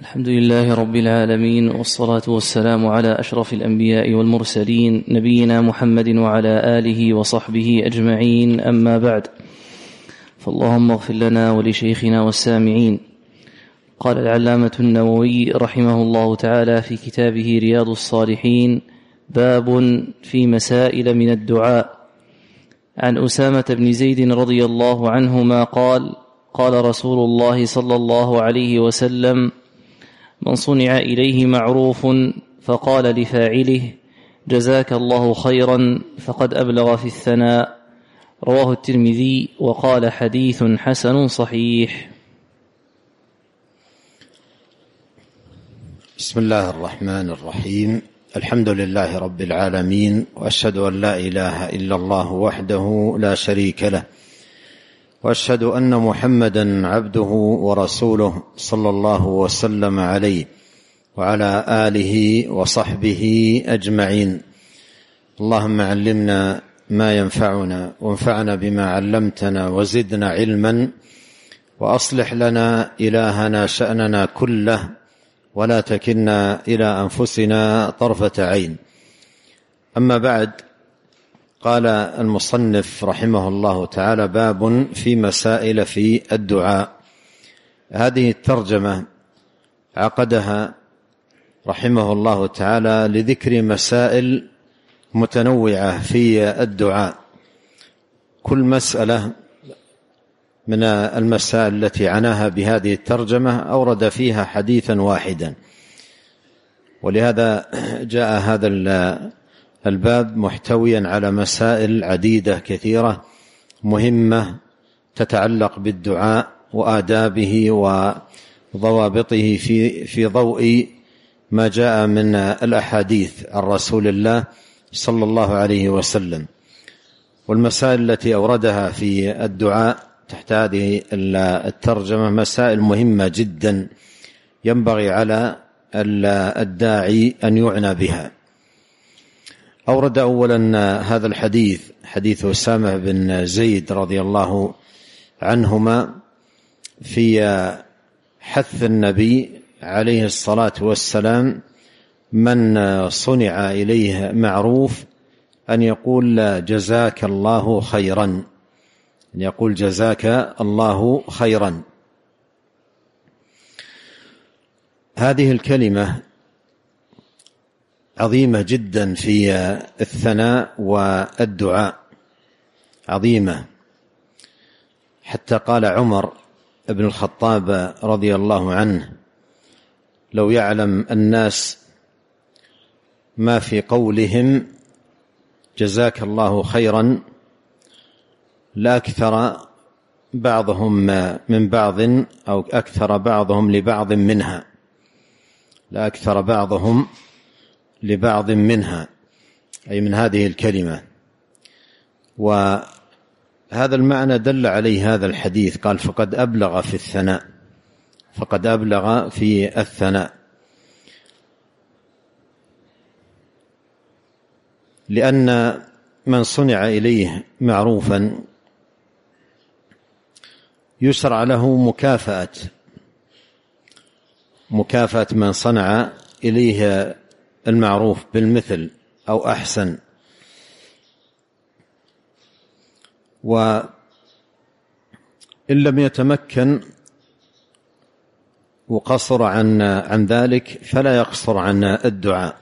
الحمد لله رب العالمين، والصلاة والسلام على أشرف الأنبياء والمرسلين، نبينا محمد وعلى آله وصحبه أجمعين، أما بعد، فاللهم اغفر لنا ولشيخنا والسامعين. قال العلامة النووي رحمه الله تعالى في كتابه رياض الصالحين: باب في مسائل من الدعاء. عن أسامة بن زيد رضي الله عنهما قال: قال رسول الله صلى الله عليه وسلم: من صنع إليه معروف فقال لفاعله: جزاك الله خيرا، فقد أبلغ في الثناء. رواه الترمذي وقال: حديث حسن صحيح. بسم الله الرحمن الرحيم. الحمد لله رب العالمين، وأشهد أن لا إله إلا الله وحده لا شريك له، وأشهد أن محمدا عبده ورسوله صلى الله وسلم عليه وعلى آله وصحبه أجمعين. اللهم علمنا ما ينفعنا، وانفعنا بما علمتنا، وزدنا علما، وأصلح لنا إلهنا شأننا كله، ولا تكلنا إلى أنفسنا طرفة عين. أما بعد، قال المصنف رحمه الله تعالى: باب في مسائل في الدعاء. هذه الترجمة عقدها رحمه الله تعالى لذكر مسائل متنوعة في الدعاء. كل مسألة من المسائل التي عناها بهذه الترجمة أورد فيها حديثا واحدا، ولهذا جاء هذا الباب محتويا على مسائل عديدة كثيرة مهمة تتعلق بالدعاء وآدابه وضوابطه في ضوء ما جاء من الأحاديث عن رسول الله صلى الله عليه وسلم. والمسائل التي أوردها في الدعاء تحت هذه الترجمة مسائل مهمة جدا ينبغي على الداعي أن يعنى بها. أورد أولا هذا الحديث، حديث أسامة بن زيد رضي الله عنهما، في حث النبي عليه الصلاة والسلام من صنع إليه معروف أن يقول: جزاك الله خيرا، أن يقول: جزاك الله خيرا. هذه الكلمة عظيمة جدا في الثناء والدعاء، عظيمة، حتى قال عمر بن الخطاب رضي الله عنه: لو يعلم الناس ما في قولهم جزاك الله خيرا لأكثر بعضهم من بعض، أو أكثر بعضهم لبعض منها، لأكثر بعضهم لبعض منها، أي من هذه الكلمة. وهذا المعنى دل عليه هذا الحديث، قال: فقد أبلغ في الثناء، فقد أبلغ في الثناء، لأن من صنع إليه معروفا يشرع له مكافأة من صنع إليه المعروف بالمثل أو أحسن. وإن لم يتمكن وقصر عن ذلك فلا يقصر عن الدعاء،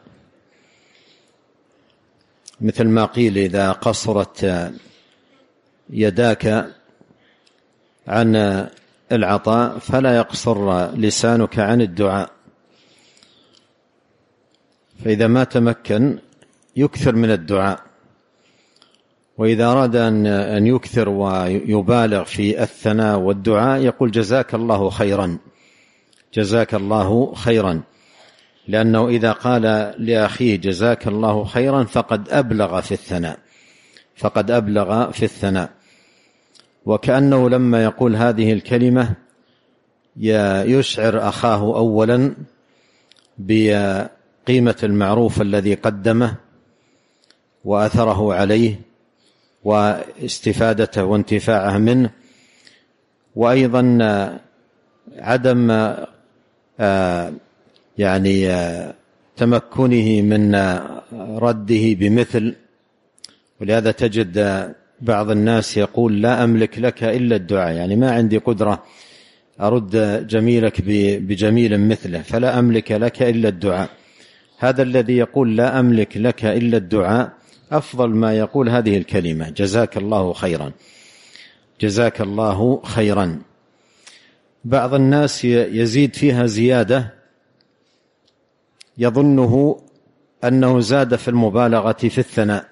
مثل ما قيل: إذا قصرت يداك عن العطاء فلا يقصر لسانك عن الدعاء. فإذا ما تمكن يكثر من الدعاء، وإذا أراد أن يكثر ويبالغ في الثناء والدعاء يقول: جزاك الله خيرا، جزاك الله خيرا، لأنه إذا قال لأخيه جزاك الله خيرا فقد أبلغ في الثناء، فقد أبلغ في الثناء. وكأنه لما يقول هذه الكلمة يشعر أخاه أولا بقيمة المعروف الذي قدمه وأثره عليه واستفادته وانتفاعه منه، وأيضا عدم يعني تمكنه من رده بمثل. ولهذا تجد بعض الناس يقول لا أملك لك إلا الدعاء، يعني ما عندي قدرة أرد جميلك بجميل مثله، فلا أملك لك إلا الدعاء. هذا الذي يقول لا أملك لك إلا الدعاء أفضل ما يقول هذه الكلمة: جزاك الله خيرا، جزاك الله خيرا. بعض الناس يزيد فيها زيادة يظنه أنه زاد في المبالغة في الثناء،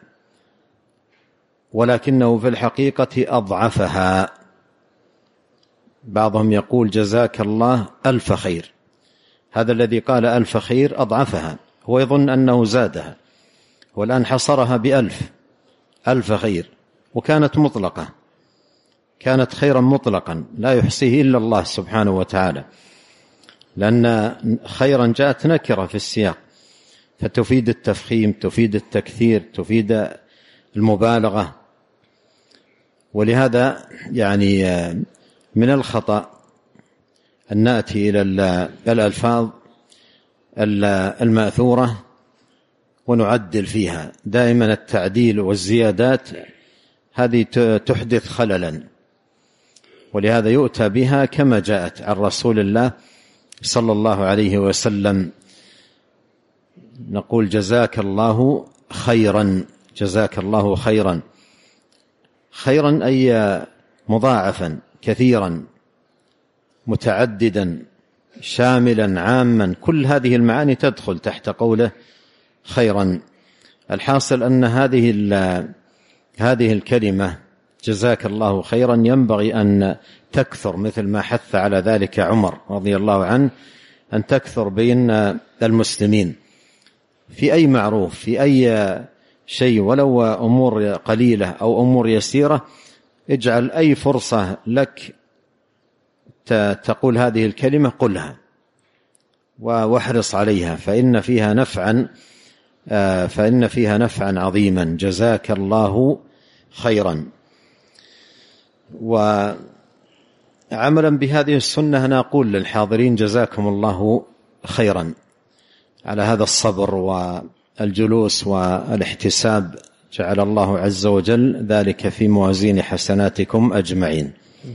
ولكنه في الحقيقة أضعفها. بعضهم يقول جزاك الله ألف خير، هذا الذي قال ألف خير أضعفها، هو يظن أنه زادها، والآن حصرها ألف خير، وكانت مطلقة، كانت خيرا مطلقا لا يحصيه إلا الله سبحانه وتعالى، لأن خيرا جاءت نكرة في السياق، فتفيد التفخيم، تفيد التكثير، تفيد المبالغة. ولهذا يعني من الخطأ أن نأتي إلى الألفاظ المأثورة ونعدل فيها. دائما التعديل والزيادات هذه تحدث خللا، ولهذا يؤتى بها كما جاءت عن رسول الله صلى الله عليه وسلم. نقول جزاك الله خيرا، جزاك الله خيرا، خيرا أي مضاعفا كثيرا متعددا شاملا عاما، كل هذه المعاني تدخل تحت قوله خيرا. الحاصل أن هذه الكلمة جزاك الله خيرا ينبغي أن تكثر، مثل ما حث على ذلك عمر رضي الله عنه، أن تكثر بين المسلمين في أي معروف، في أي شيء، ولو أمور قليلة أو أمور يسيرة. اجعل أي فرصة لك تقول هذه الكلمة قلها واحرص عليها، فإن فيها نفعا عظيما. جزاك الله خيرا. وعملا بهذه السنة أنا أقول للحاضرين جزاكم الله خيرا على هذا الصبر والجلوس والاحتساب، جعل الله عز وجل ذلك في موازين حسناتكم أجمعين.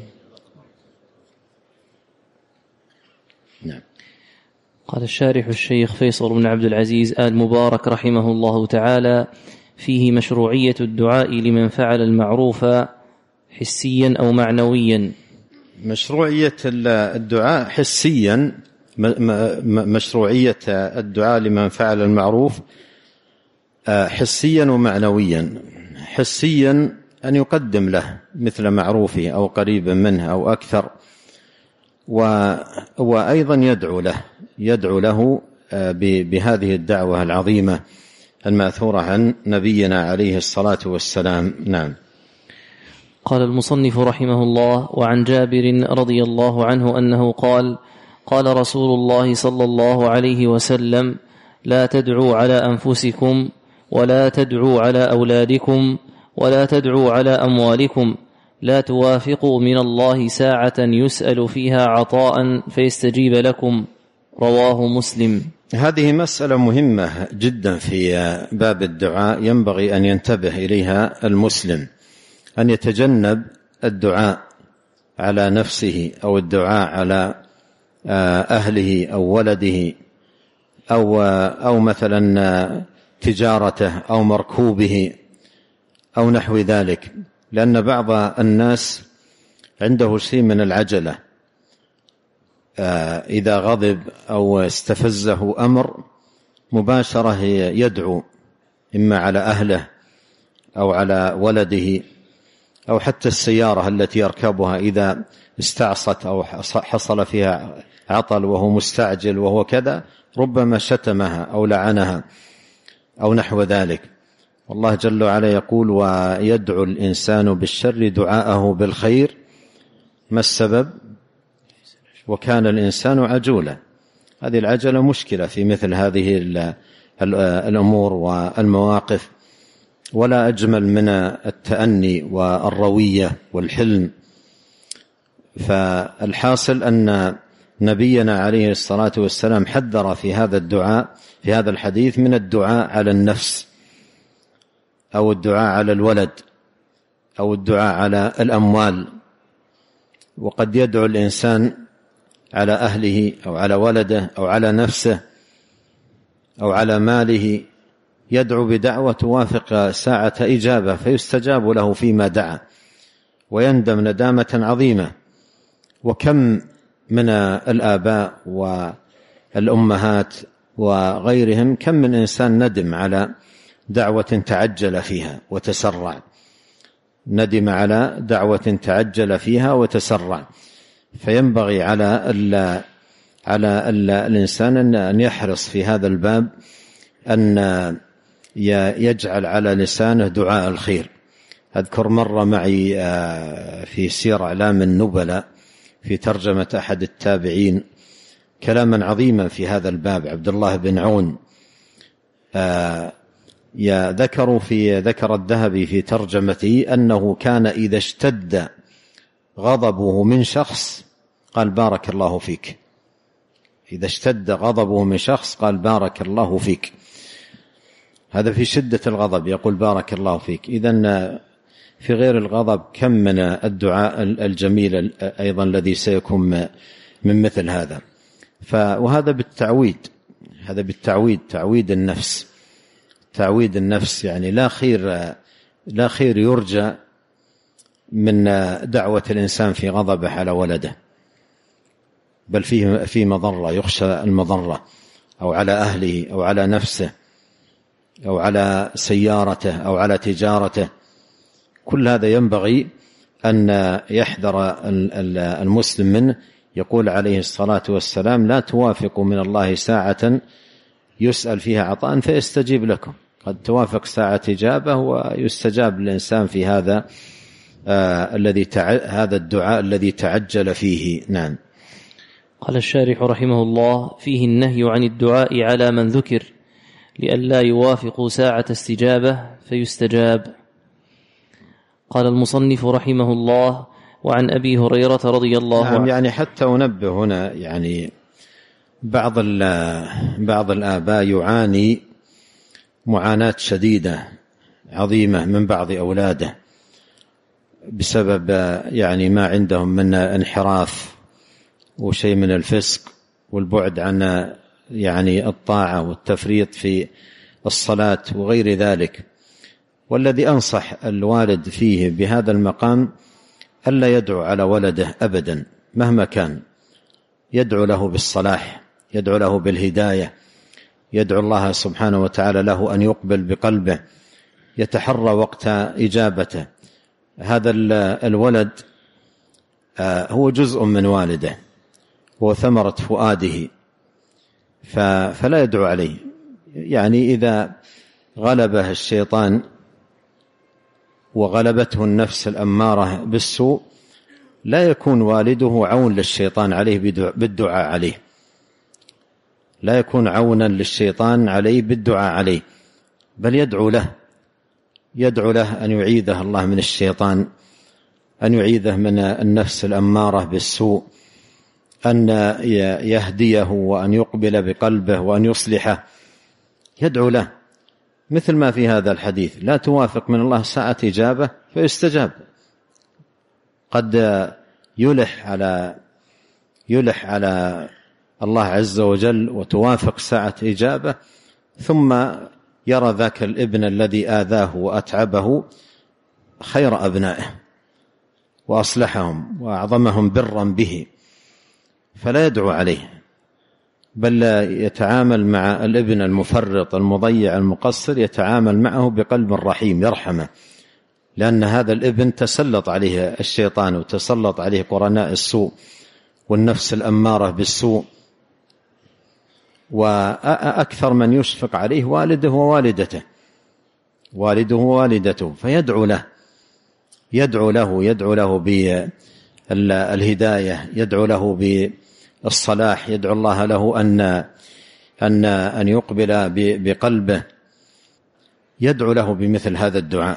نعم. قال الشارح الشيخ فيصل بن عبد العزيز آل مبارك رحمه الله تعالى: فيه مشروعية الدعاء لمن فعل المعروف حسيا أو معنويا. مشروعية الدعاء حسيا، مشروعية الدعاء لمن فعل المعروف حسيا ومعنويا. حسيا أن يقدم له مثل معروفه أو قريبا منه أو أكثر، وأيضا يدعو له بهذه الدعوة العظيمة المأثورة عن نبينا عليه الصلاة والسلام. نعم. قال المصنف رحمه الله: وعن جابر رضي الله عنه أنه قال: قال رسول الله صلى الله عليه وسلم: لا تدعوا على أنفسكم، ولا تدعوا على أولادكم، ولا تدعوا على أموالكم، لا توافقوا من الله ساعة يسأل فيها عطاء فيستجيب لكم. رواه مسلم. هذه مسألة مهمة جدا في باب الدعاء، ينبغي أن ينتبه إليها المسلم، أن يتجنب الدعاء على نفسه أو الدعاء على أهله أو ولده أو مثلا تجارته أو مركوبه أو نحو ذلك، لأن بعض الناس عنده شيء من العجلة، إذا غضب أو استفزه أمر مباشرة يدعو إما على أهله أو على ولده أو حتى السيارة التي يركبها إذا استعصت أو حصل فيها عطل وهو مستعجل وهو كذا، ربما شتمها أو لعنها أو نحو ذلك. والله جل وعلا يقول: ويدعو الإنسان بالشر دعاءه بالخير ما السبب؟ وكان الإنسان عجولا. هذه العجلة مشكلة في مثل هذه الأمور والمواقف، ولا أجمل من التأني والروية والحلم. فالحاصل أن نبينا عليه الصلاة والسلام حذر في هذا الدعاء في هذا الحديث من الدعاء على النفس أو الدعاء على الولد أو الدعاء على الأموال. وقد يدعو الإنسان على أهله أو على ولده أو على نفسه أو على ماله، يدعو بدعوة توافق ساعة إجابة فيستجاب له فيما دعا ويندم ندامة عظيمة. وكم من الآباء والأمهات وغيرهم، كم من إنسان ندم على دعوة تعجل فيها وتسرع، ندم على دعوة تعجل فيها وتسرع. فينبغي على الإنسان أن يحرص في هذا الباب أن يجعل على لسانه دعاء الخير. أذكر مرة معي في سير أعلام النبلاء في ترجمة أحد التابعين كلاما عظيما في هذا الباب، عبد الله بن عون، ذكر الذهبي في ترجمته أنه كان إذا اشتد غضبه من شخص قال بارك الله فيك. إذا اشتد غضبه من شخص قال بارك الله فيك. هذا في شدة الغضب يقول بارك الله فيك. إذن في غير الغضب كم من الدعاء الجميل أيضا الذي سيكون من مثل هذا. وهذا بالتعويد، هذا بالتعويد، تعويد النفس. يعني لا خير يرجى من دعوة الإنسان في غضبه على ولده، بل فيه مضرة، يخشى المضرة، أو على أهله أو على نفسه أو على سيارته أو على تجارته. كل هذا ينبغي أن يحذر المسلم منه. يقول عليه الصلاة والسلام لا توافقوا من الله ساعة يسأل فيها عطاء فيستجيب لكم. قد توافق ساعة إجابة ويستجاب للإنسان في هذا هذا الدعاء الذي تعجل فيه. نعم. قال الشارح رحمه الله: فيه النهي عن الدعاء على من ذكر لئلا يوافق ساعة استجابة فيستجاب. قال المصنف رحمه الله: وعن أبي هريرة رضي الله عنه. يعني حتى أنبه هنا، يعني بعض الآباء يعاني معاناة شديدة عظيمة من بعض أولاده بسبب يعني ما عندهم من انحراف وشيء من الفسق والبعد عن يعني الطاعة والتفريط في الصلاة وغير ذلك. والذي أنصح الوالد فيه بهذا المقام ألا يدعو على ولده أبدا مهما كان، يدعو له بالصلاح، يدعو له بالهداية، يدعو الله سبحانه وتعالى له أن يقبل بقلبه، يتحرى وقت إجابته. هذا الولد هو جزء من والده، هو ثمرة فؤاده، فلا يدعو عليه. يعني إذا غلبه الشيطان وغلبته النفس الأمارة بالسوء لا يكون والده عون للشيطان عليه بالدعاء عليه، لا يكون عونا للشيطان عليه بالدعاء عليه، بل يدعو له أن يعيذه الله من الشيطان، أن يعيذه من النفس الأمارة بالسوء، أن يهديه وأن يقبل بقلبه وأن يصلحه. يدعو له مثل ما في هذا الحديث: لا توافق من الله ساعة إجابة فيستجاب. قد يلح على الله عز وجل وتوافق ساعة إجابة، ثم يرى ذاك الابن الذي آذاه وأتعبه خير أبنائه وأصلحهم وأعظمهم برا به، فلا يدعو عليه، بل يتعامل مع الابن المفرط المضيع المقصر، يتعامل معه بقلب رحيم يرحمه، لأن هذا الابن تسلط عليه الشيطان وتسلط عليه قرناء السوء والنفس الأمارة بالسوء. وأكثر من يشفق عليه والده ووالدته، فيدعو له بالهداية، يدعو له بالصلاح، يدعو الله له أن يقبل بقلبه، يدعو له بمثل هذا الدعاء.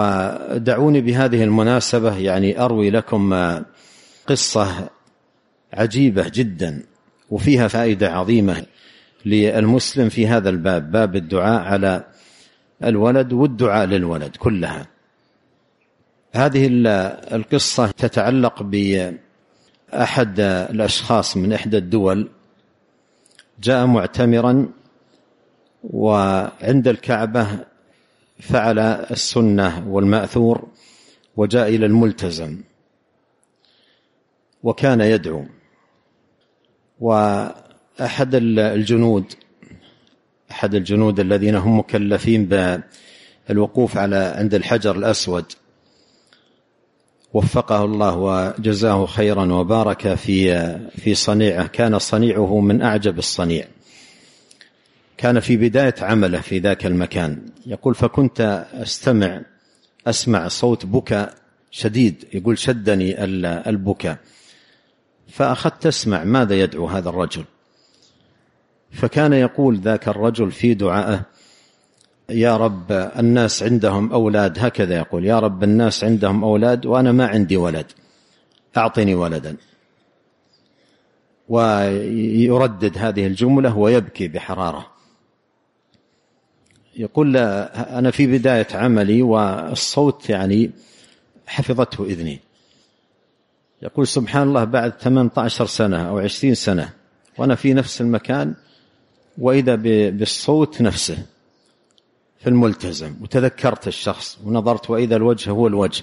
ودعوني بهذه المناسبة يعني أروي لكم قصة عجيبة جدا، وفيها فائدة عظيمة للمسلم في هذا الباب، باب الدعاء على الولد والدعاء للولد كلها. هذه القصة تتعلق بأحد الأشخاص من إحدى الدول، جاء معتمرا وعند الكعبة فعل السنة والمأثور وجاء إلى الملتزم وكان يدعو. وأحد الجنود الذين هم مكلفين بالوقوف عند الحجر الأسود وفقه الله وجزاه خيرا وبارك في صنيعه، كان صنيعه من أعجب الصنيع، كان في بداية عمله في ذاك المكان. يقول فكنت أسمع صوت بكاء شديد، يقول شدني البكاء، فأخذت أسمع ماذا يدعو هذا الرجل. فكان يقول ذاك الرجل في دعائه: يا رب الناس عندهم أولاد، هكذا يقول: يا رب الناس عندهم أولاد وأنا ما عندي ولد، أعطني ولدا. ويردد هذه الجملة ويبكي بحرارة. يقول أنا في بداية عملي والصوت يعني حفظته إذني. يقول سبحان الله، بعد 18 سنة أو 20 سنة وأنا في نفس المكان، وإذا بالصوت نفسه في الملتزم، وتذكرت الشخص ونظرت وإذا الوجه هو الوجه،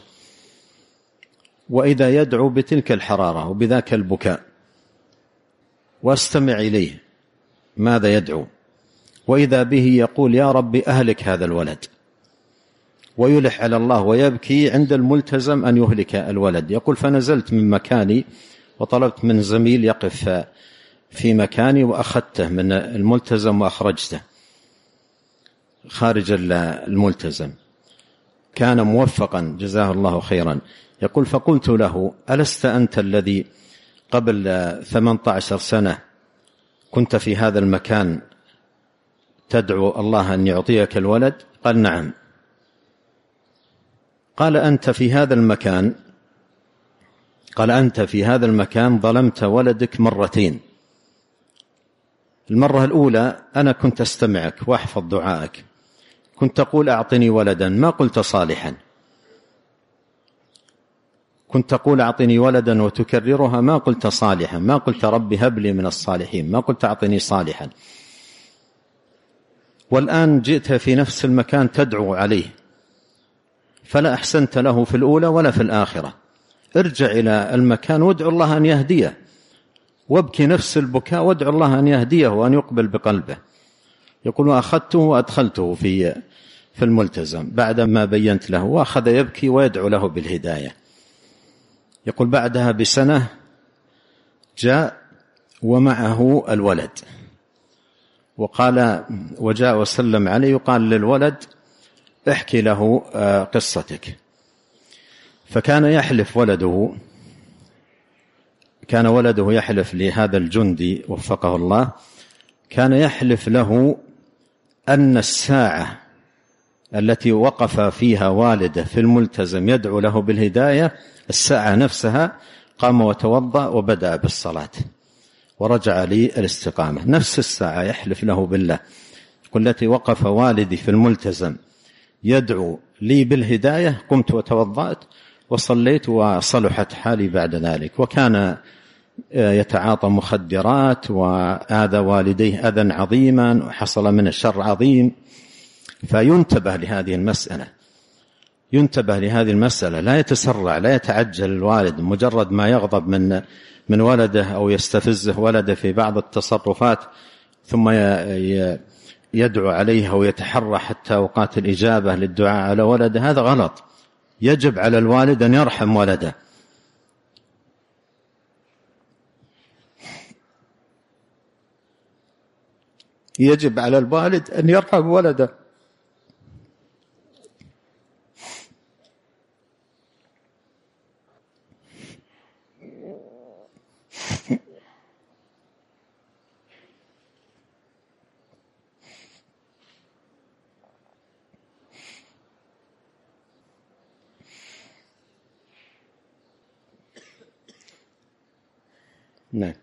وإذا يدعو بتلك الحرارة وبذاك البكاء، واستمع إليه ماذا يدعو، وإذا به يقول: يا رب أهلك هذا الولد، ويلح على الله ويبكي عند الملتزم أن يهلك الولد. يقول فنزلت من مكاني وطلبت من زميل يقف في مكاني وأخذته من الملتزم وأخرجته خارج الملتزم، كان موفقا جزاه الله خيرا. يقول فقلت له: ألست أنت الذي قبل 18 سنة كنت في هذا المكان تدعو الله أن يعطيك الولد؟ قال: نعم. قال: أنت في هذا المكان ظلمت ولدك مرتين. المرة الأولى أنا كنت أستمعك وأحفظ دعائك، كنت تقول: أعطني ولدا، ما قلت صالحا، كنت تقول: أعطني ولدا وتكررها، ما قلت صالحا، ما قلت ربي هب لي من الصالحين، ما قلت أعطني صالحا. والآن جئت في نفس المكان تدعو عليه، فلا أحسنت له في الأولى ولا في الآخرة. ارجع إلى المكان وادعو الله أن يهديه، وابكي نفس البكاء وادعو الله أن يهديه وأن يقبل بقلبه. يقول وأخذته وأدخلته في الملتزم بعد ما بينت له، وأخذ يبكي ويدعو له بالهداية. يقول بعدها بسنة جاء ومعه الولد، وجاء وسلم عليه، يقال للولد: احكي له قصتك. فكان يحلف كان ولده يحلف لهذا الجندي وفقه الله، كان يحلف له أن الساعة التي وقف فيها والده في الملتزم يدعو له بالهداية، الساعة نفسها قام وتوضأ وبدأ بالصلاة ورجع للاستقامة. نفس الساعة يحلف له بالله التي وقف والدي في الملتزم يدعو لي بالهداية، قمت وتوضأت وصليت وصلحت حالي بعد ذلك. وكان يتعاطى مخدرات وآذى والديه أذى عظيما وحصل من الشر عظيم. فينتبه لهذه المسألة، لا يتسرع، لا يتعجل الوالد مجرد ما يغضب من ولده أو يستفزه ولده في بعض التصرفات ثم يدعو عليه ويتحرى حتى أوقات الإجابة للدعاء على ولده. هذا غلط. يجب على الوالد أن يرحم ولده، يجب على الوالد أن يرحم ولده. نعم.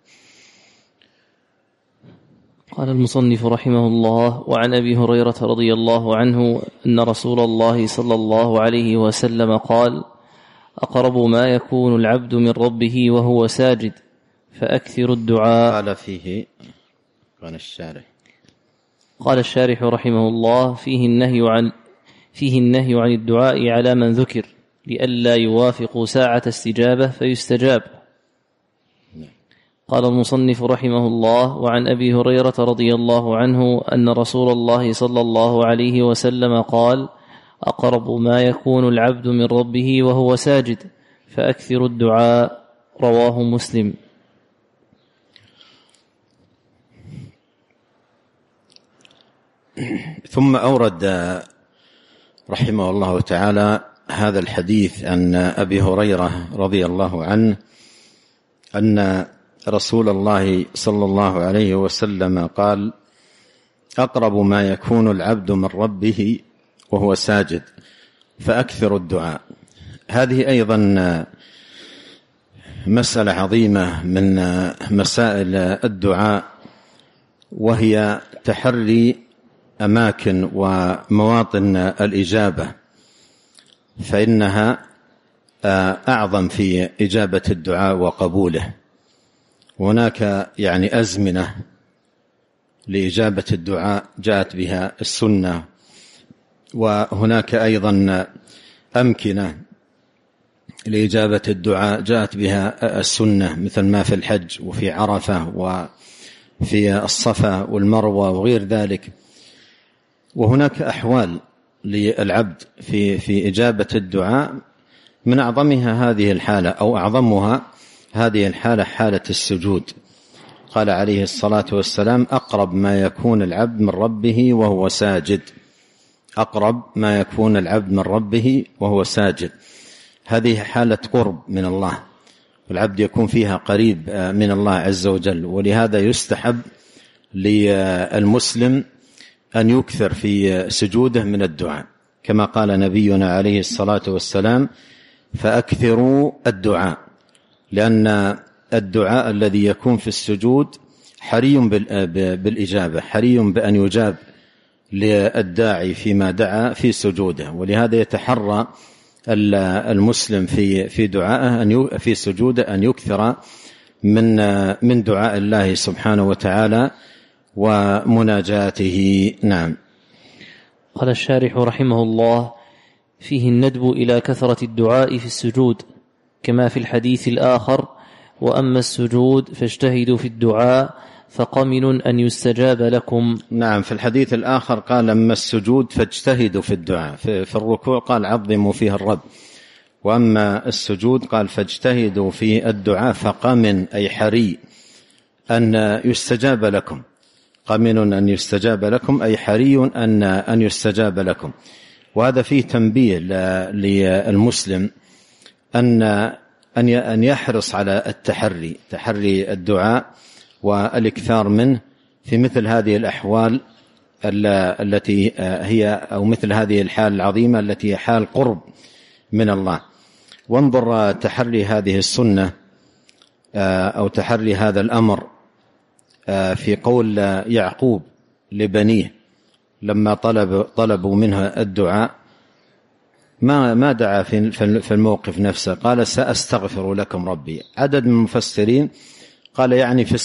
قال المصنف رحمه الله: وعن أبي هريرة رضي الله عنه أن رسول الله صلى الله عليه وسلم قال: أقرب ما يكون العبد من ربه وهو ساجد فأكثر الدعاء. قال فيه قال الشارح رحمه الله: فيه النهي عن الدعاء على من ذكر لئلا يوافق ساعة استجابة فيستجاب. قال المصنف رحمه الله: وعن أبي هريرة رضي الله عنه أن رسول الله صلى الله عليه وسلم قال: أقرب ما يكون العبد من ربه وهو ساجد فأكثر الدعاء. رواه مسلم. ثم أورد رحمه الله تعالى هذا الحديث عن أبي هريرة رضي الله عنه أن رسول الله صلى الله عليه وسلم قال: أقرب ما يكون العبد من ربه وهو ساجد فأكثر الدعاء. هذه أيضا مسألة عظيمة من مسائل الدعاء، وهي تحري أماكن ومواطن الإجابة، فإنها أعظم في إجابة الدعاء وقبوله. هناك يعني أزمنة لإجابة الدعاء جاءت بها السنة، وهناك أيضا أمكنة لإجابة الدعاء جاءت بها السنة، مثل ما في الحج وفي عرفة وفي الصفا والمروة وغير ذلك. وهناك أحوال للعبد في إجابة الدعاء، من أعظمها هذه الحالة أو أعظمها هذه الحالة حالة السجود. قال عليه الصلاة والسلام: أقرب ما يكون العبد من ربه وهو ساجد. أقرب ما يكون العبد من ربه وهو ساجد، هذه حالة قرب من الله، والعبد يكون فيها قريب من الله عز وجل. ولهذا يستحب للمسلم أن يكثر في سجوده من الدعاء، كما قال نبينا عليه الصلاة والسلام: فأكثروا الدعاء، لأن الدعاء الذي يكون في السجود حري بالإجابة، حري بأن يجاب للداعي فيما دعا في سجوده. ولهذا يتحرى المسلم في دعائه في سجوده أن يكثر من دعاء الله سبحانه وتعالى ومناجاته. نعم. قال الشارح رحمه الله: فيه الندب إلى كثرة الدعاء في السجود، كما في الحديث الآخر: وأما السجود فاجتهدوا في الدعاء فقمن أن يستجاب لكم. نعم، في الحديث الآخر قال: أما السجود فاجتهدوا في الدعاء. في الركوع قال: عظموا فيه الرب. وأما السجود قال: فاجتهدوا في الدعاء فقمن، أي حري أن يستجاب لكم. قمن أن يستجاب لكم، أي حري أن يستجاب لكم. وهذا فيه تنبيه للمسلم أن يحرص على تحري الدعاء والإكثار منه في مثل هذه الأحوال التي هي أو مثل هذه الحال العظيمة التي هي حال قرب من الله. وانظر تحري هذه السنة أو تحري هذا الأمر في قول يعقوب لبنيه لما طلبوا منه الدعاء، ما دعا في الموقف نفسه، قال: سأستغفر لكم ربي. عدد من المفسرين قال يعني في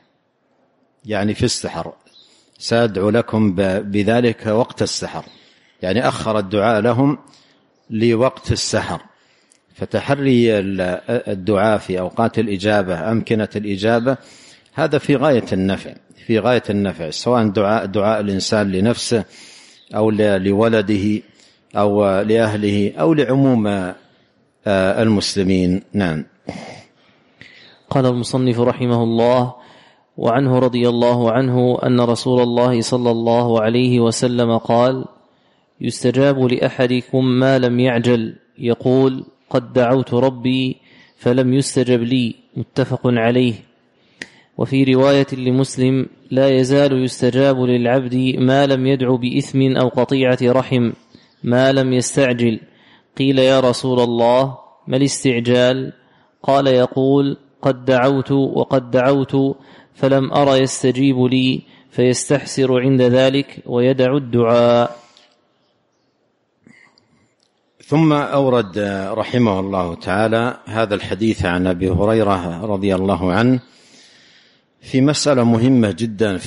السحر، سأدعو لكم بذلك وقت السحر، يعني أخر الدعاء لهم لوقت السحر. فتحري الدعاء في أوقات الإجابة، أمكنة الإجابة، هذا في غاية النفع، سواء دعاء الإنسان لنفسه أو لولده أو لأهله أو لعموم المسلمين. نعم. قال المصنف رحمه الله: وعنه رضي الله عنه أن رسول الله صلى الله عليه وسلم قال: يستجاب لأحدكم ما لم يعجل، يقول: قد دعوت ربي فلم يستجب لي. متفق عليه. وفي رواية لمسلم: لا يزال يستجاب للعبد ما لم يدع بإثم أو قطيعة رحم، ما لم يستعجل. قيل: يا رسول الله، ما الاستعجال؟ قال: يقول: قد دعوت وقد دعوت فلم أر يستجيب لي فيستحسر عند ذلك ويدع الدعاء. ثم أورد رحمه الله تعالى هذا الحديث عن أبي هريرة رضي الله عنه في مسألة مهمة جدا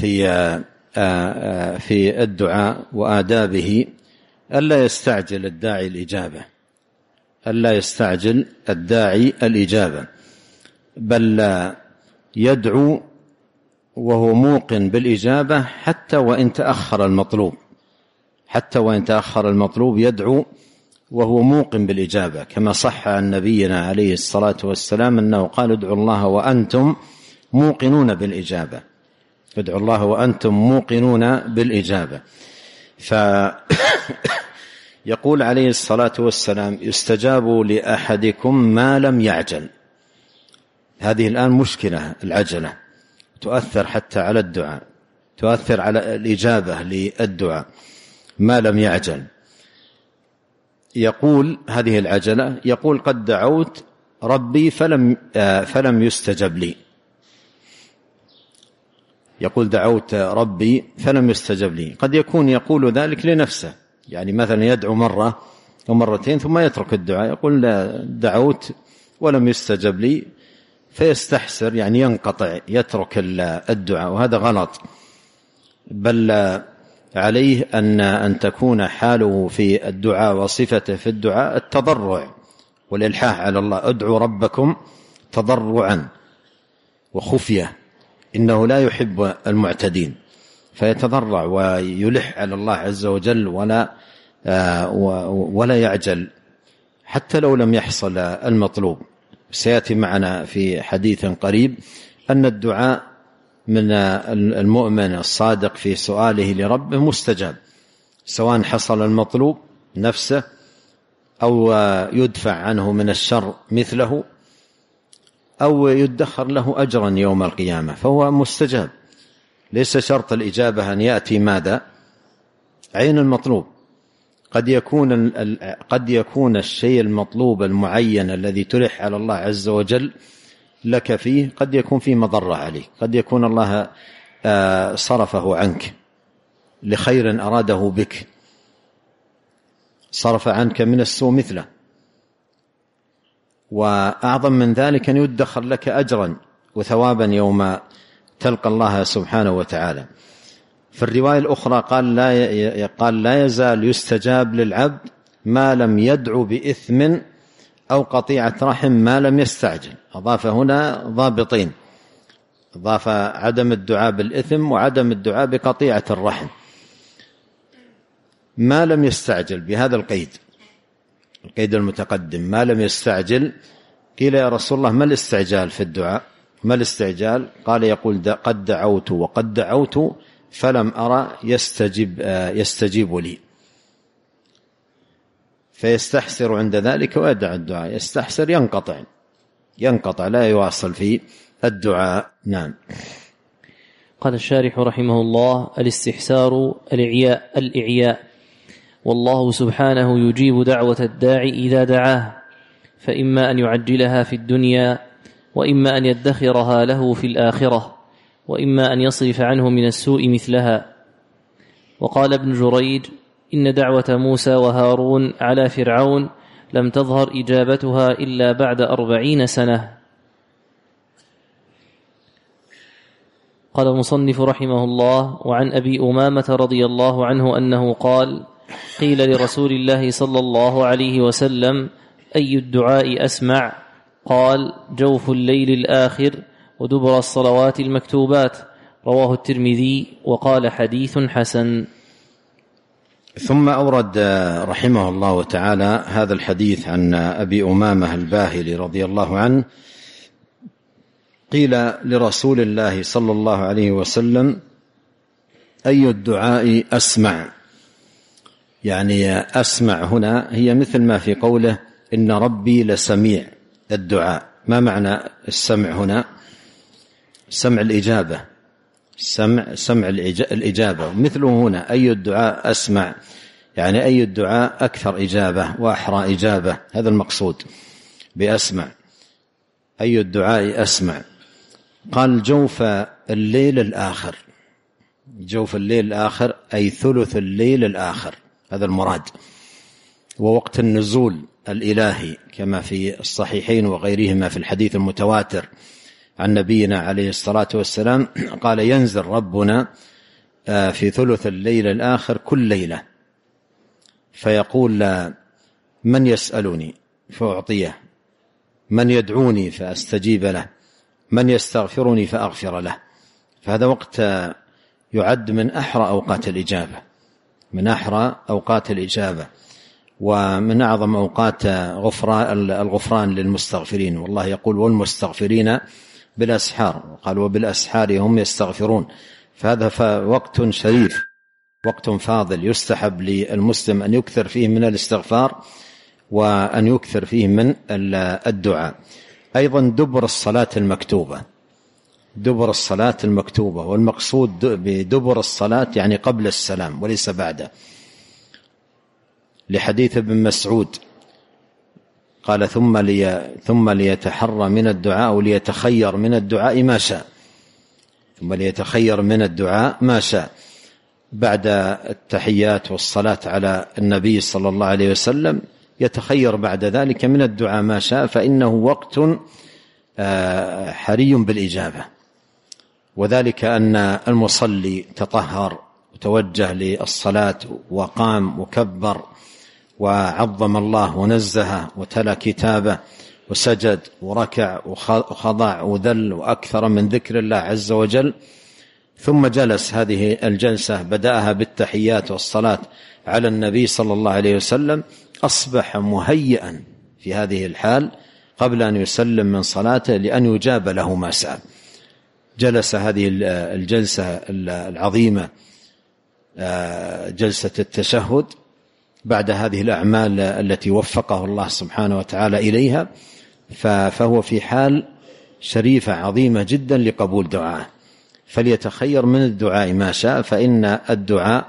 في الدعاء وآدابه، ألا يستعجل الداعي الإجابة، ألا يستعجل الداعي الإجابة، بل يدعو وهو موقن بالإجابة حتى وإن تأخر المطلوب، حتى وإن تأخر المطلوب يدعو وهو موقن بالإجابة، كما صح عن نبينا عليه الصلاة والسلام أنه قال ادعوا الله وأنتم موقنون بالإجابة، ادعوا الله وأنتم موقنون بالإجابة. فيقول عليه الصلاة والسلام يستجاب لأحدكم ما لم يعجل. هذه الآن مشكلة، العجلة تؤثر حتى على الدعاء، تؤثر على الإجابة للدعاء ما لم يعجل. يقول هذه العجلة، يقول قد دعوت ربي فلم يستجب لي، يقول دعوت ربي فلم يستجب لي. قد يكون يقول ذلك لنفسه، يعني مثلا يدعو مرة ومرتين ثم يترك الدعاء، يقول دعوت ولم يستجب لي فيستحسر، يعني ينقطع، يترك الدعاء، وهذا غلط. بل عليه أن تكون حاله في الدعاء وصفته في الدعاء التضرع والإلحاح على الله. ادعوا ربكم تضرعا وخفية إنه لا يحب المعتدين، فيتضرع ويلح على الله عز وجل ولا يعجل حتى لو لم يحصل المطلوب. سيأتي معنا في حديث قريب أن الدعاء من المؤمن الصادق في سؤاله لربه مستجاب، سواء حصل المطلوب نفسه أو يدفع عنه من الشر مثله أو يدخر له أجرا يوم القيامة، فهو مستجاب. ليس شرط الإجابة أن يأتي ماذا؟ عين المطلوب. قد يكون الشيء المطلوب المعين الذي تلح على الله عز وجل لك فيه قد يكون فيه مضرة عليك، قد يكون الله صرفه عنك لخير أراده بك، صرف عنك من السوء مثله. وأعظم من ذلك أن يدخر لك أجرا وثوابا يوم تلقى الله سبحانه وتعالى. في الرواية الأخرى قال لا يزال يستجاب للعبد ما لم يدعو بإثم أو قطيعة رحم ما لم يستعجل. أضاف هنا ضابطين، أضاف عدم الدعاء بالإثم وعدم الدعاء بقطيعة الرحم، ما لم يستعجل بهذا القيد المتقدم، ما لم يستعجل. قيل يا رسول الله ما الاستعجال في الدعاء؟ ما الاستعجال؟ قال يقول قد دعوت وقد دعوت فلم أرى يستجيب لي، فيستحسر عند ذلك ويدع الدعاء. يستحسر ينقطع لا يواصل في الدعاء. نعم. قال الشارح رحمه الله: الاستحسار الإعياء، والله سبحانه يجيب دعوة الداعي إذا دعاه، فإما أن يعجلها في الدنيا، وإما أن يدخرها له في الآخرة، وإما أن يصرف عنه من السوء مثلها. وقال ابن جريج: إن دعوة موسى وهارون على فرعون لم تظهر إجابتها إلا بعد 40 سنة. قال المصنف رحمه الله: وعن أبي أمامة رضي الله عنه أنه قال: قيل لرسول الله صلى الله عليه وسلم: أي الدعاء أسمع؟ قال: جوف الليل الآخر ودبر الصلوات المكتوبات. رواه الترمذي وقال حديث حسن. ثم أورد رحمه الله تعالى هذا الحديث عن أبي أمامة الباهلي رضي الله عنه: قيل لرسول الله صلى الله عليه وسلم: أي الدعاء أسمع؟ يعني أسمع هنا هي مثل ما في قوله إن ربي لسميع الدعاء. ما معنى السمع هنا؟ سمع الإجابة، سمع الإجابة. مثله هنا أي الدعاء أسمع، يعني أي الدعاء أكثر إجابة وأحرى إجابة، هذا المقصود بأسمع. أي الدعاء أسمع؟ قال جوف الليل الآخر. جوف الليل الآخر أي ثلث الليل الآخر، هذا المراد، ووقت النزول الإلهي كما في الصحيحين وغيرهما في الحديث المتواتر عن نبينا عليه الصلاة والسلام قال ينزل ربنا في ثلث الليل الآخر كل ليلة فيقول من يسألني فأعطيه، من يدعوني فأستجيب له، من يستغفرني فأغفر له. فهذا وقت يعد من أحرى أوقات الإجابة، من أحرى أوقات الإجابة، ومن أعظم أوقات الغفران للمستغفرين. والله يقول والمستغفرين بالأسحار، قال وبالأسحار هم يستغفرون. فهذا وقت شريف، وقت فاضل، يستحب للمسلم أن يكثر فيه من الاستغفار وأن يكثر فيه من الدعاء. أيضا دبر الصلاة المكتوبة، دبر الصلاة المكتوبة، والمقصود بدبر الصلاة يعني قبل السلام وليس بعده، لحديث ابن مسعود قال ثم ليتحرى من الدعاء أو ليتخير من الدعاء ما شاء، ثم ليتخير من الدعاء ما شاء. بعد التحيات والصلاة على النبي صلى الله عليه وسلم يتخير بعد ذلك من الدعاء ما شاء، فإنه وقت حري بالإجابة. وذلك أن المصلي تطهر وتوجه للصلاة وقام وكبر وعظم الله ونزه وتلا كتابه وسجد وركع وخضع وذل وأكثر من ذكر الله عز وجل، ثم جلس هذه الجلسة بدأها بالتحيات والصلاة على النبي صلى الله عليه وسلم، أصبح مهيئا في هذه الحال قبل أن يسلم من صلاته لأن يجاب له ما سأل. جلس هذه الجلسة العظيمة جلسة التشهد بعد هذه الأعمال التي وفقه الله سبحانه وتعالى إليها، فهو في حال شريفة عظيمة جدا لقبول دعاءه، فليتخير من الدعاء ما شاء، فإن الدعاء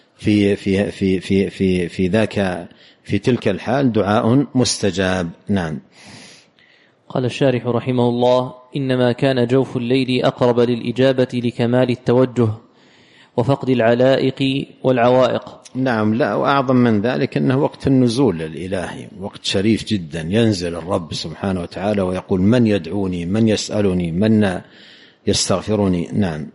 في ذاك في تلك الحال دعاء مستجاب. نعم. قال الشارح رحمه الله: إنما كان جوف الليل أقرب للإجابة لكمال التوجه وفقد العلائق والعوائق. نعم، لا، وأعظم من ذلك أنه وقت النزول الإلهي، وقت شريف جدا، ينزل الرب سبحانه وتعالى ويقول من يدعوني، من يسألني، من يستغفرني. نعم.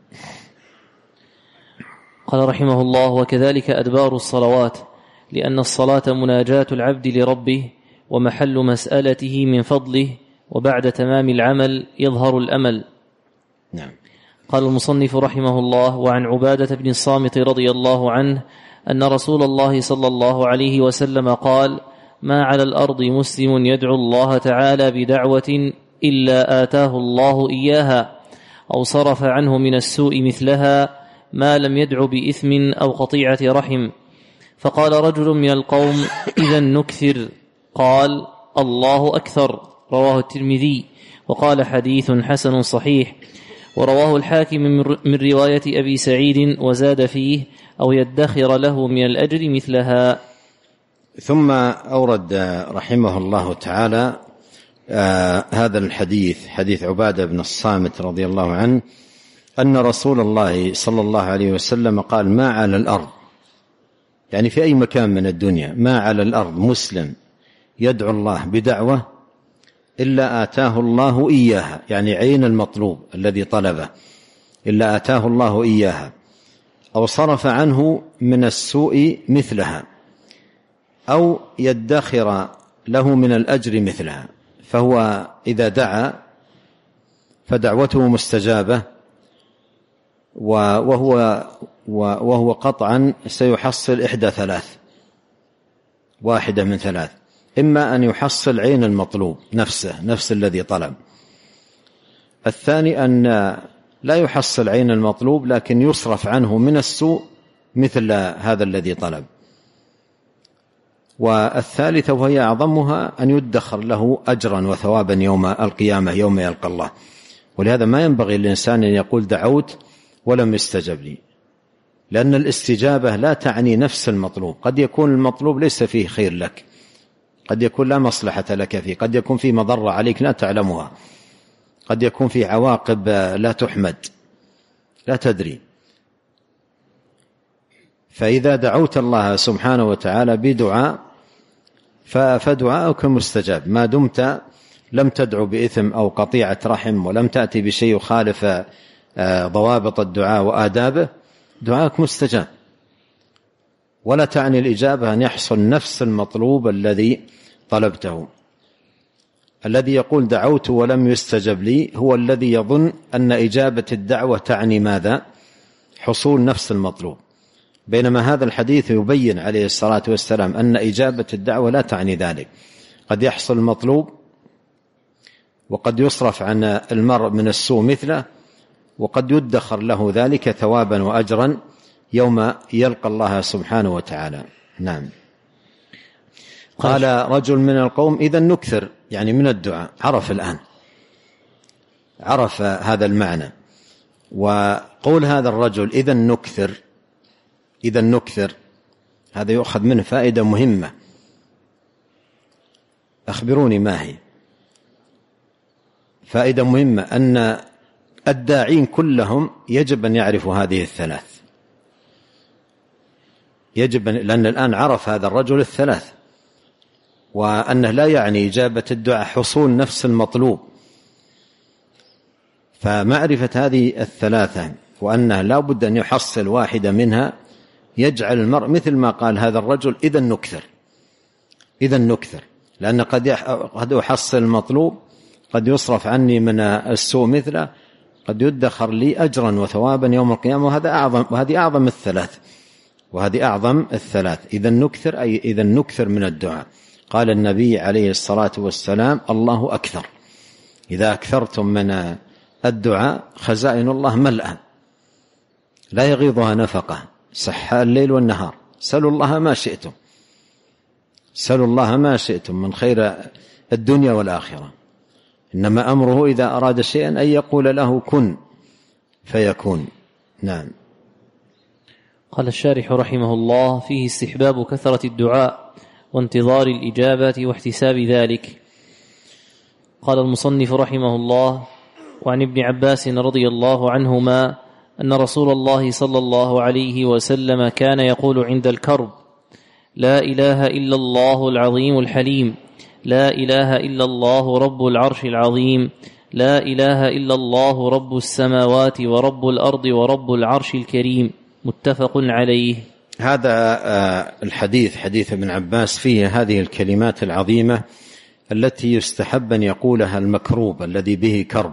قال رحمه الله: وكذلك أدبار الصلوات، لأن الصلاة مناجاة العبد لربه ومحل مسألته من فضله، وبعد تمام العمل يظهر الأمل. نعم. قال المصنف رحمه الله: وعن عبادة بن الصامت رضي الله عنه أن رسول الله صلى الله عليه وسلم قال: ما على الأرض مسلم يدعو الله تعالى بدعوة إلا آتاه الله إياها أو صرف عنه من السوء مثلها، ما لم يدع بإثم أو قطيعة رحم. فقال رجل من القوم: إذا نكثر. قال: الله أكثر. رواه الترمذي، وقال حديث حسن صحيح. ورواه الحاكم من رواية أبي سعيد وزاد فيه: أو يدخر له من الأجر مثلها. ثم أورد رحمه الله تعالى هذا الحديث، حديث عبادة بن الصامت رضي الله عنه أن رسول الله صلى الله عليه وسلم قال: ما على الأرض، يعني في أي مكان من الدنيا، ما على الأرض مسلم يدعو الله بدعوة إلا آتاه الله إياها، يعني عين المطلوب الذي طلبه، إلا آتاه الله إياها، أو صرف عنه من السوء مثلها، أو يدخر له من الأجر مثلها. فهو إذا دعا فدعوته مستجابة، وهو قطعا سيحصل إحدى ثلاث، واحدة من ثلاث: إما أن يحصل عين المطلوب نفس الذي طلب، الثاني أن لا يحصل عين المطلوب لكن يصرف عنه من السوء مثل هذا الذي طلب، والثالثة وهي أعظمها أن يدخر له أجرا وثوابا يوم القيامة، يوم يلقى الله. ولهذا ما ينبغي للإنسان أن يقول دعوت ولم يستجب لي، لأن الاستجابة لا تعني نفس المطلوب. قد يكون المطلوب ليس فيه خير لك، قد يكون لا مصلحة لك فيه، قد يكون فيه مضرة عليك لا تعلمها، قد يكون فيه عواقب لا تحمد، لا تدري. فإذا دعوت الله سبحانه وتعالى بدعاء فدعاؤك مستجاب، ما دمت لم تدعو بإثم أو قطيعة رحم، ولم تأتي بشيء يخالف ضوابط الدعاء وآدابه، دعاءك مستجاب. ولا تعني الإجابة أن يحصل نفس المطلوب الذي طلبته. الذي يقول دعوت ولم يستجب لي هو الذي يظن أن إجابة الدعوة تعني ماذا؟ حصول نفس المطلوب، بينما هذا الحديث يبين عليه الصلاة والسلام أن إجابة الدعوة لا تعني ذلك. قد يحصل المطلوب، وقد يصرف عن المرء من السوء مثله، وقد يدخر له ذلك ثوابا وأجرا يوم يلقى الله سبحانه وتعالى. نعم. قال رجل من القوم إذا نكثر، يعني من الدعاء. عرف الآن، عرف هذا المعنى. وقول هذا الرجل إذا نكثر، إذا نكثر، هذا يؤخذ منه فائدة مهمة. أخبروني ما هي؟ فائدة مهمة أن الداعين كلهم يجب أن يعرفوا هذه الثلاث، يجب لأن الآن عرف هذا الرجل الثلاث، وأنه لا يعني إجابة الدعاء حصول نفس المطلوب. فمعرفة هذه الثلاثة وأنه لا بد أن يحصل واحدة منها يجعل المرء مثل ما قال هذا الرجل إذا نكثر، إذا نكثر، لأن قد أحصل المطلوب، قد يصرف عني من السوء مثله، قد يدخر لي أجرا وثوابا يوم القيامة، وهذه أعظم الثلاث، وهذه أعظم الثلاث. إذا نكثر أي إذا نكثر من الدعاء. قال النبي عليه الصلاة والسلام الله أكثر، إذا أكثرتم من الدعاء خزائن الله ملأى لا يغيضها نفقة، سحاء الليل والنهار، سلوا الله ما شئتم، سلوا الله ما شئتم من خير الدنيا والآخرة، إنما أمره إذا أراد شيئا أن يقول له كن فيكون. نعم. قال الشارح رحمه الله: فيه استحباب كثرة الدعاء وانتظار الإجابة واحتساب ذلك. قال المصنف رحمه الله: وعن ابن عباس رضي الله عنهما أن رسول الله صلى الله عليه وسلم كان يقول عند الكرب: لا إله إلا الله العظيم الحليم، لا إله إلا الله رب العرش العظيم، لا إله إلا الله رب السماوات ورب الأرض ورب العرش الكريم. متفق عليه. هذا الحديث حديث ابن عباس فيه هذه الكلمات العظيمة التي يستحب أن يقولها المكروب الذي به كرب،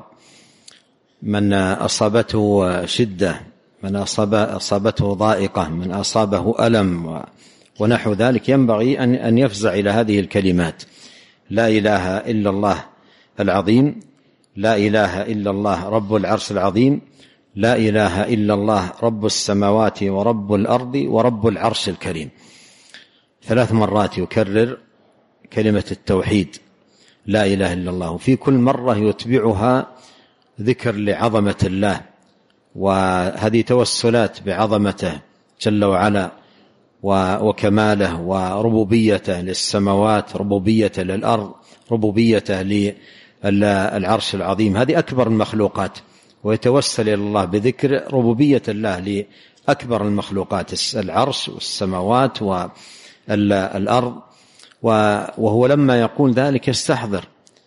من أصابته شدة، من أصابته ضائقة، من أصابه ألم ونحو ذلك، ينبغي أن يفزع إلى هذه الكلمات: لا إله إلا الله العظيم، لا إله إلا الله رب العرش العظيم، لا إله إلا الله رب السماوات ورب الأرض ورب العرش الكريم. 3 مرات يكرر كلمة التوحيد لا إله إلا الله، في كل مرة يتبعها ذكر لعظمة الله، وهذه توسلات بعظمته جل وعلا وكماله وربوبيته للسماوات، ربوبيته للأرض، ربوبيته للعرش العظيم. هذه أكبر المخلوقات، ويتوسل إلى الله بذكر ربوبية الله لأكبر المخلوقات، العرش والسماوات والأرض. وهو لما يقول ذلك يستحضر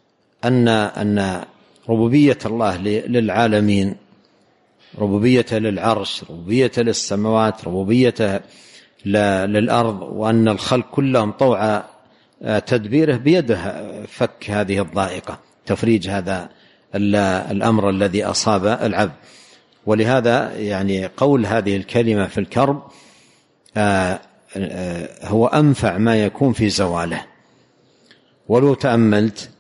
أن ربوبية الله للعالمين، ربوبيته للعرش، ربوبيته للسماوات، ربوبيته للأرض، وأن الخلق كلهم طوع تدبيره بيده فك هذه الضائقة، تفريج هذا الأمر الذي أصاب العبد. ولهذا يعني قول هذه الكلمة في الكرب هو أنفع ما يكون في زواله. ولو تأملت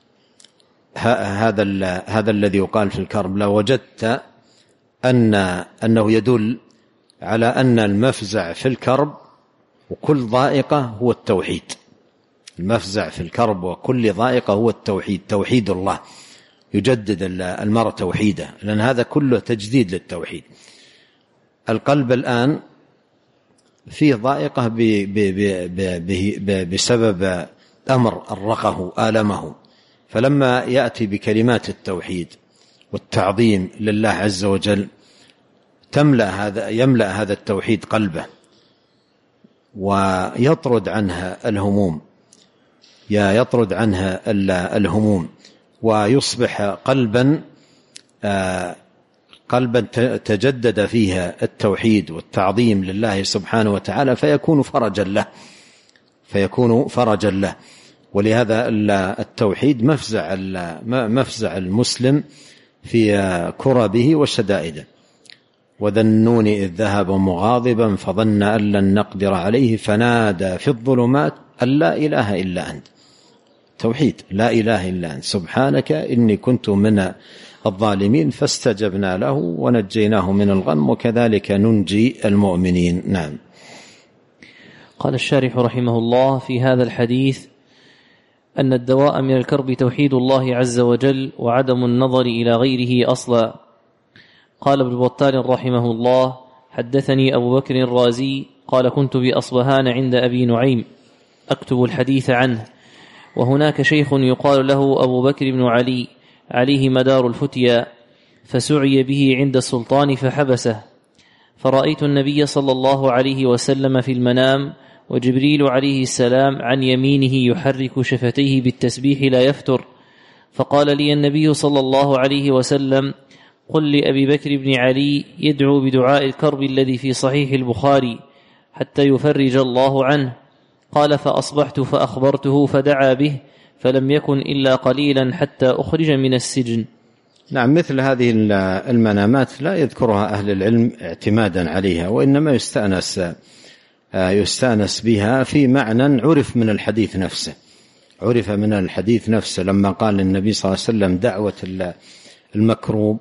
هذا الذي يقال في الكرب لوجدت أنه يدل على أن المفزع في الكرب وكل ضائقة هو التوحيد. المفزع في الكرب وكل ضائقة هو التوحيد، توحيد الله، يجدد المرء توحيده، لأن هذا كله تجديد للتوحيد. القلب الآن فيه ضائقة بسبب أمر أرقه آلمه، فلما يأتي بكلمات التوحيد والتعظيم لله عز وجل يملأ هذا التوحيد قلبه، ويطرد عنها الهموم، ويصبح قلبا تجدد فيها التوحيد والتعظيم لله سبحانه وتعالى، فيكون فرجا له. ولهذا التوحيد مفزع المسلم في كربه وشدائده. وذا النون إذ ذهب مغاضبا فظن أن لن نقدر عليه فنادى في الظلمات أن لا إله إلا أنت. توحيد، لا إله إلا أنت سبحانك إني كنت من الظالمين، فاستجبنا له ونجيناه من الغم وكذلك ننجي المؤمنين. نعم. قال الشارح رحمه الله في هذا الحديث أن الدواء من الكرب توحيد الله عز وجل وعدم النظر إلى غيره أصلا. قال ابن بطال رحمه الله: حدثني أبو بكر الرازي قال: كنت بأصبهان عند أبي نعيم أكتب الحديث عنه، وهناك شيخ يقال له أبو بكر بن علي عليه مدار الفتيا، فسعي به عند السلطان فحبسه، فرأيت النبي صلى الله عليه وسلم في المنام وجبريل عليه السلام عن يمينه يحرك شفتيه بالتسبيح لا يفتر، فقال لي النبي صلى الله عليه وسلم: قل لأبي بكر بن علي يدعو بدعاء الكرب الذي في صحيح البخاري حتى يفرج الله عنه. قال: فأصبحت فأخبرته فدعا به، فلم يكن إلا قليلا حتى أخرج من السجن. نعم، مثل هذه المنامات لا يذكرها أهل العلم اعتمادا عليها، وإنما يستأنس بها في معنى عرف من الحديث نفسه. لما قال النبي صلى الله عليه وسلم دعوة المكروب،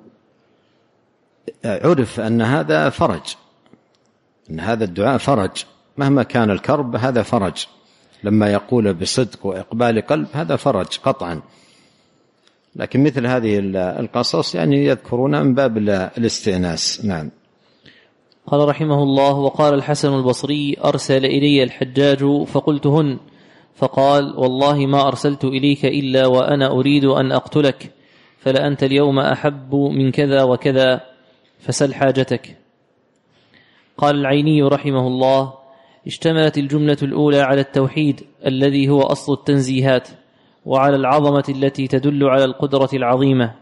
عرف أن هذا فرج، أن هذا الدعاء فرج، مهما كان الكرب هذا فرج. لما يقول بصدق وإقبال قلب هذا فرج قطعا. لكن مثل هذه القصص يعني يذكرون من باب الاستئناس. نعم. قال رحمه الله: وقال الحسن البصري: أرسل إلي الحجاج فقلتهن، فقال: والله ما أرسلت إليك إلا وأنا أريد أن أقتلك، فلأنت اليوم أحب من كذا وكذا، فسل حاجتك. قال العيني رحمه الله: اشتملت الجملة الأولى على التوحيد الذي هو أصل التنزيهات، وعلى العظمة التي تدل على القدرة العظيمة،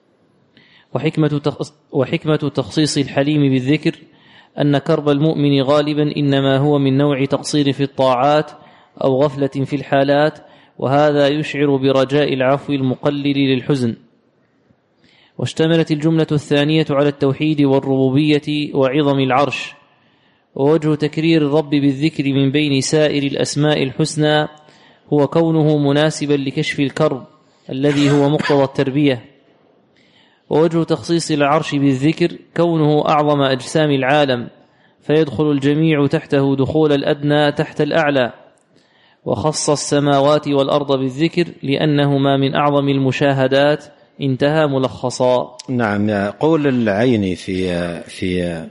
وحكمة تخصيص الحليم بالذكر أن كرب المؤمن غالبا إنما هو من نوع تقصير في الطاعات أو غفلة في الحالات، وهذا يشعر برجاء العفو المقلل للحزن. واشتملت الجملة الثانية على التوحيد والربوبية وعظم العرش، ووجه تكرير الرب بالذكر من بين سائر الأسماء الحسنى هو كونه مناسبا لكشف الكرب الذي هو مقتضى التربية. ووجه تخصيص العرش بالذكر كونه أعظم أجسام العالم، فيدخل الجميع تحته دخول الأدنى تحت الأعلى. وخص السماوات والأرض بالذكر لأنهما من أعظم المشاهدات. انتهى ملخصا. نعم. قول العيني في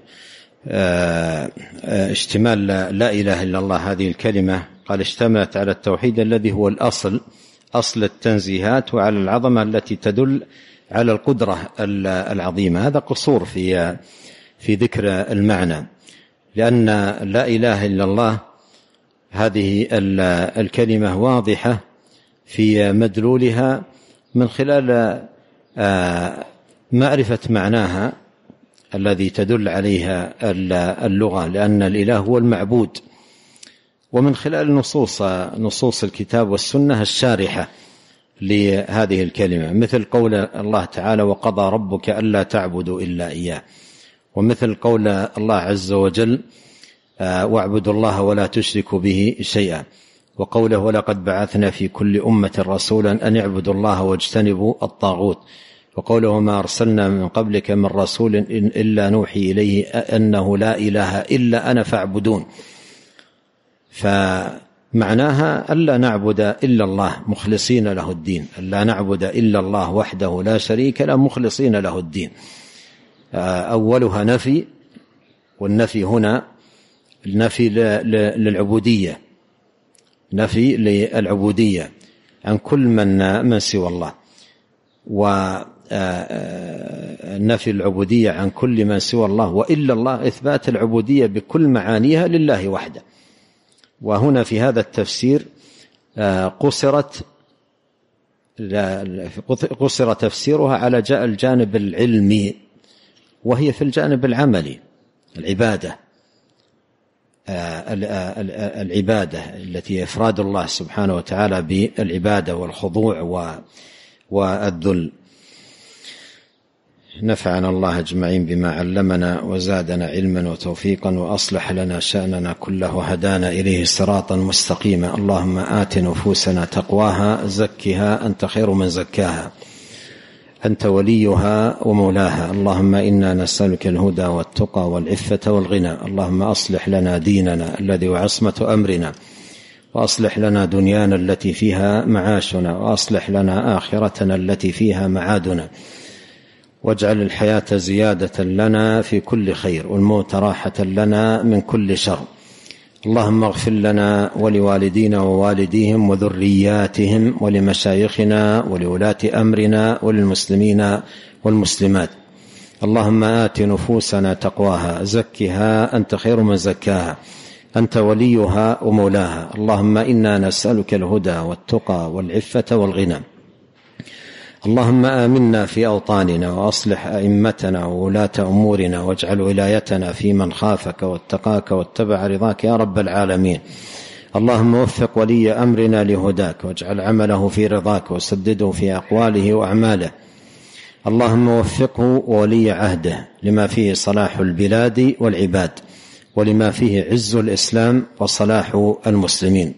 اشتمال لا إله إلا الله هذه الكلمة، قال: اشتملت على التوحيد الذي هو أصل التنزيهات، وعلى العظمة التي تدل على القدرة العظيمة. هذا قصور في ذكر المعنى، لأن لا إله إلا الله هذه الكلمة واضحة في مدلولها من خلال معرفة معناها الذي تدل عليها اللغة، لأن الإله هو المعبود، ومن خلال نصوص الكتاب والسنة الشارحة لهذه الكلمة، مثل قول الله تعالى: وقضى ربك ألا تعبدوا إلا إياه، ومثل قول الله عز وجل: واعبدوا الله ولا تشركوا به شيئا، وقوله: ولقد بعثنا في كل أمة رسولا أن اعبدوا الله واجتنبوا الطاغوت، وقوله: ما أرسلنا من قبلك من رسول إلا نوحي إليه أنه لا إله إلا أنا فاعبدون. فمعناها ألا نعبد إلا الله مخلصين له الدين، ألا نعبد إلا الله وحده لا شريك له مخلصين له الدين. أولها نفي، والنفي هنا النفي للعبودية، نفي للعبودية عن كل من سوى الله. نفي العبودية عن كل من سوى الله وإلا الله إثبات العبودية بكل معانيها لله وحده. وهنا في هذا التفسير قصر تفسيرها على الجانب العلمي، وهي في الجانب العملي العبادة التي إفراد الله سبحانه وتعالى بالعبادة والخضوع والذل. نفعنا الله أجمعين بما علمنا وزادنا علما وتوفيقا وأصلح لنا شأننا كله، هدانا إليه صراطا مستقيما. اللهم آت نفوسنا تقواها زكها أنت خير من زكاها أنت وليها ومولاها. اللهم إنا نسألك الهدى والتقى والعفة والغنى. اللهم أصلح لنا ديننا الذي هو عصمة أمرنا، وأصلح لنا دنيانا التي فيها معاشنا، وأصلح لنا آخرتنا التي فيها معادنا، واجعل الحياة زيادة لنا في كل خير والموت راحة لنا من كل شر. اللهم اغفر لنا ولوالدينا ووالديهم وذرياتهم ولمشايخنا ولولاة أمرنا وللمسلمين والمسلمات. اللهم آت نفوسنا تقواها زكها أنت خير من زكاها أنت وليها ومولاها. اللهم إنا نسألك الهدى والتقى والعفة والغنى. اللهم آمنا في أوطاننا وأصلح أئمتنا وولاة أمورنا، واجعل ولايتنا في من خافك واتقاك واتبع رضاك يا رب العالمين. اللهم وفق ولي أمرنا لهداك، واجعل عمله في رضاك، وسدده في أقواله وأعماله. اللهم وفقه وولي عهده لما فيه صلاح البلاد والعباد، ولما فيه عز الإسلام وصلاح المسلمين.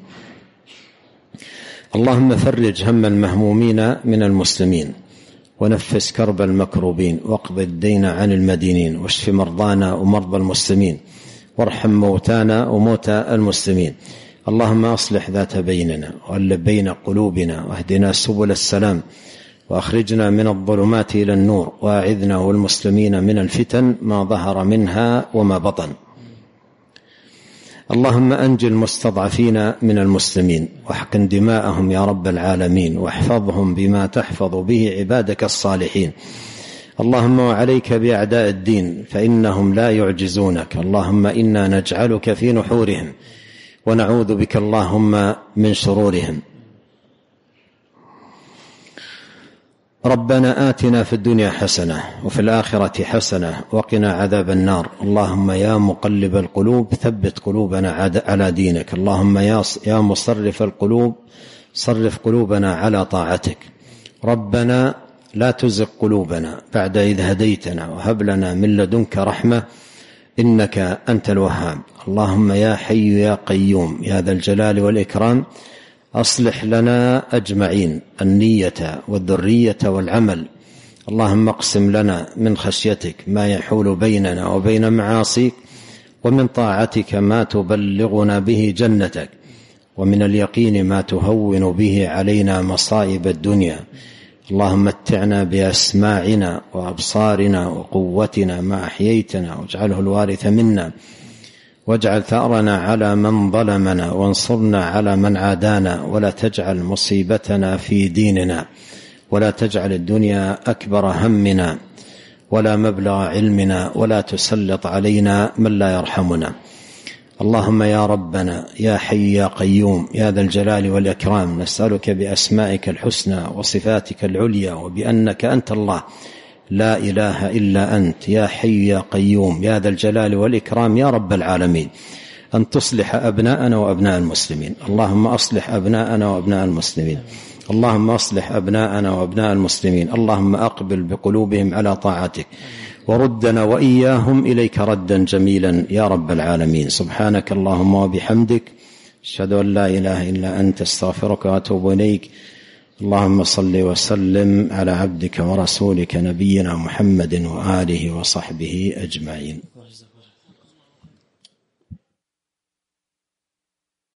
اللهم فرج هم المهمومين من المسلمين، ونفس كرب المكروبين، واقض الدين عن المدينين، واشف مرضانا ومرضى المسلمين، وارحم موتانا وموتى المسلمين. اللهم أصلح ذات بيننا وألف بين قلوبنا، واهدنا سبل السلام، وأخرجنا من الظلمات إلى النور، وأعذنا والمسلمين من الفتن ما ظهر منها وما بطن. اللهم أنجِ المستضعفين من المسلمين، واحقن دماءهم يا رب العالمين، واحفظهم بما تحفظ به عبادك الصالحين. اللهم وعليك بأعداء الدين فإنهم لا يعجزونك. اللهم إنا نجعلك في نحورهم، ونعوذ بك اللهم من شرورهم. ربنا آتنا في الدنيا حسنة وفي الآخرة حسنة وقنا عذاب النار. اللهم يا مقلب القلوب ثبت قلوبنا على دينك. اللهم يا مصرف القلوب صرف قلوبنا على طاعتك. ربنا لا تزغ قلوبنا بعد إذ هديتنا، وهب لنا من لدنك رحمة إنك أنت الوهاب. اللهم يا حي يا قيوم يا ذا الجلال والإكرام أصلح لنا أجمعين النية والذرية والعمل. اللهم اقسم لنا من خشيتك ما يحول بيننا وبين معاصيك، ومن طاعتك ما تبلغنا به جنتك، ومن اليقين ما تهون به علينا مصائب الدنيا. اللهم متعنا بأسماعنا وأبصارنا وقوتنا ما أحييتنا، واجعله الوارث منا، واجعل ثأرنا على من ظلمنا، وانصرنا على من عادانا، ولا تجعل مصيبتنا في ديننا، ولا تجعل الدنيا أكبر همنا ولا مبلغ علمنا، ولا تسلط علينا من لا يرحمنا. اللهم يا ربنا يا حي يا قيوم يا ذا الجلال والإكرام نسألك بأسمائك الحسنى وصفاتك العليا، وبأنك أنت الله لا إله إلا أنت يا حي يا قيوم يا ذا الجلال والإكرام يا رب العالمين، أن تصلح أبناءنا وأبناء المسلمين. اللهم أصلح أبناءنا وأبناء المسلمين. اللهم أصلح أبناءنا وأبناء المسلمين. اللهم أقبل بقلوبهم على طاعتك، وردنا وإياهم إليك ردا جميلا يا رب العالمين. سبحانك اللهم وبحمدك، أشهد أن لا إله إلا أنت، استغفرك وأتوب إليك. اللهم صل وسلم على عبدك ورسولك نبينا محمد وآله وصحبه أجمعين.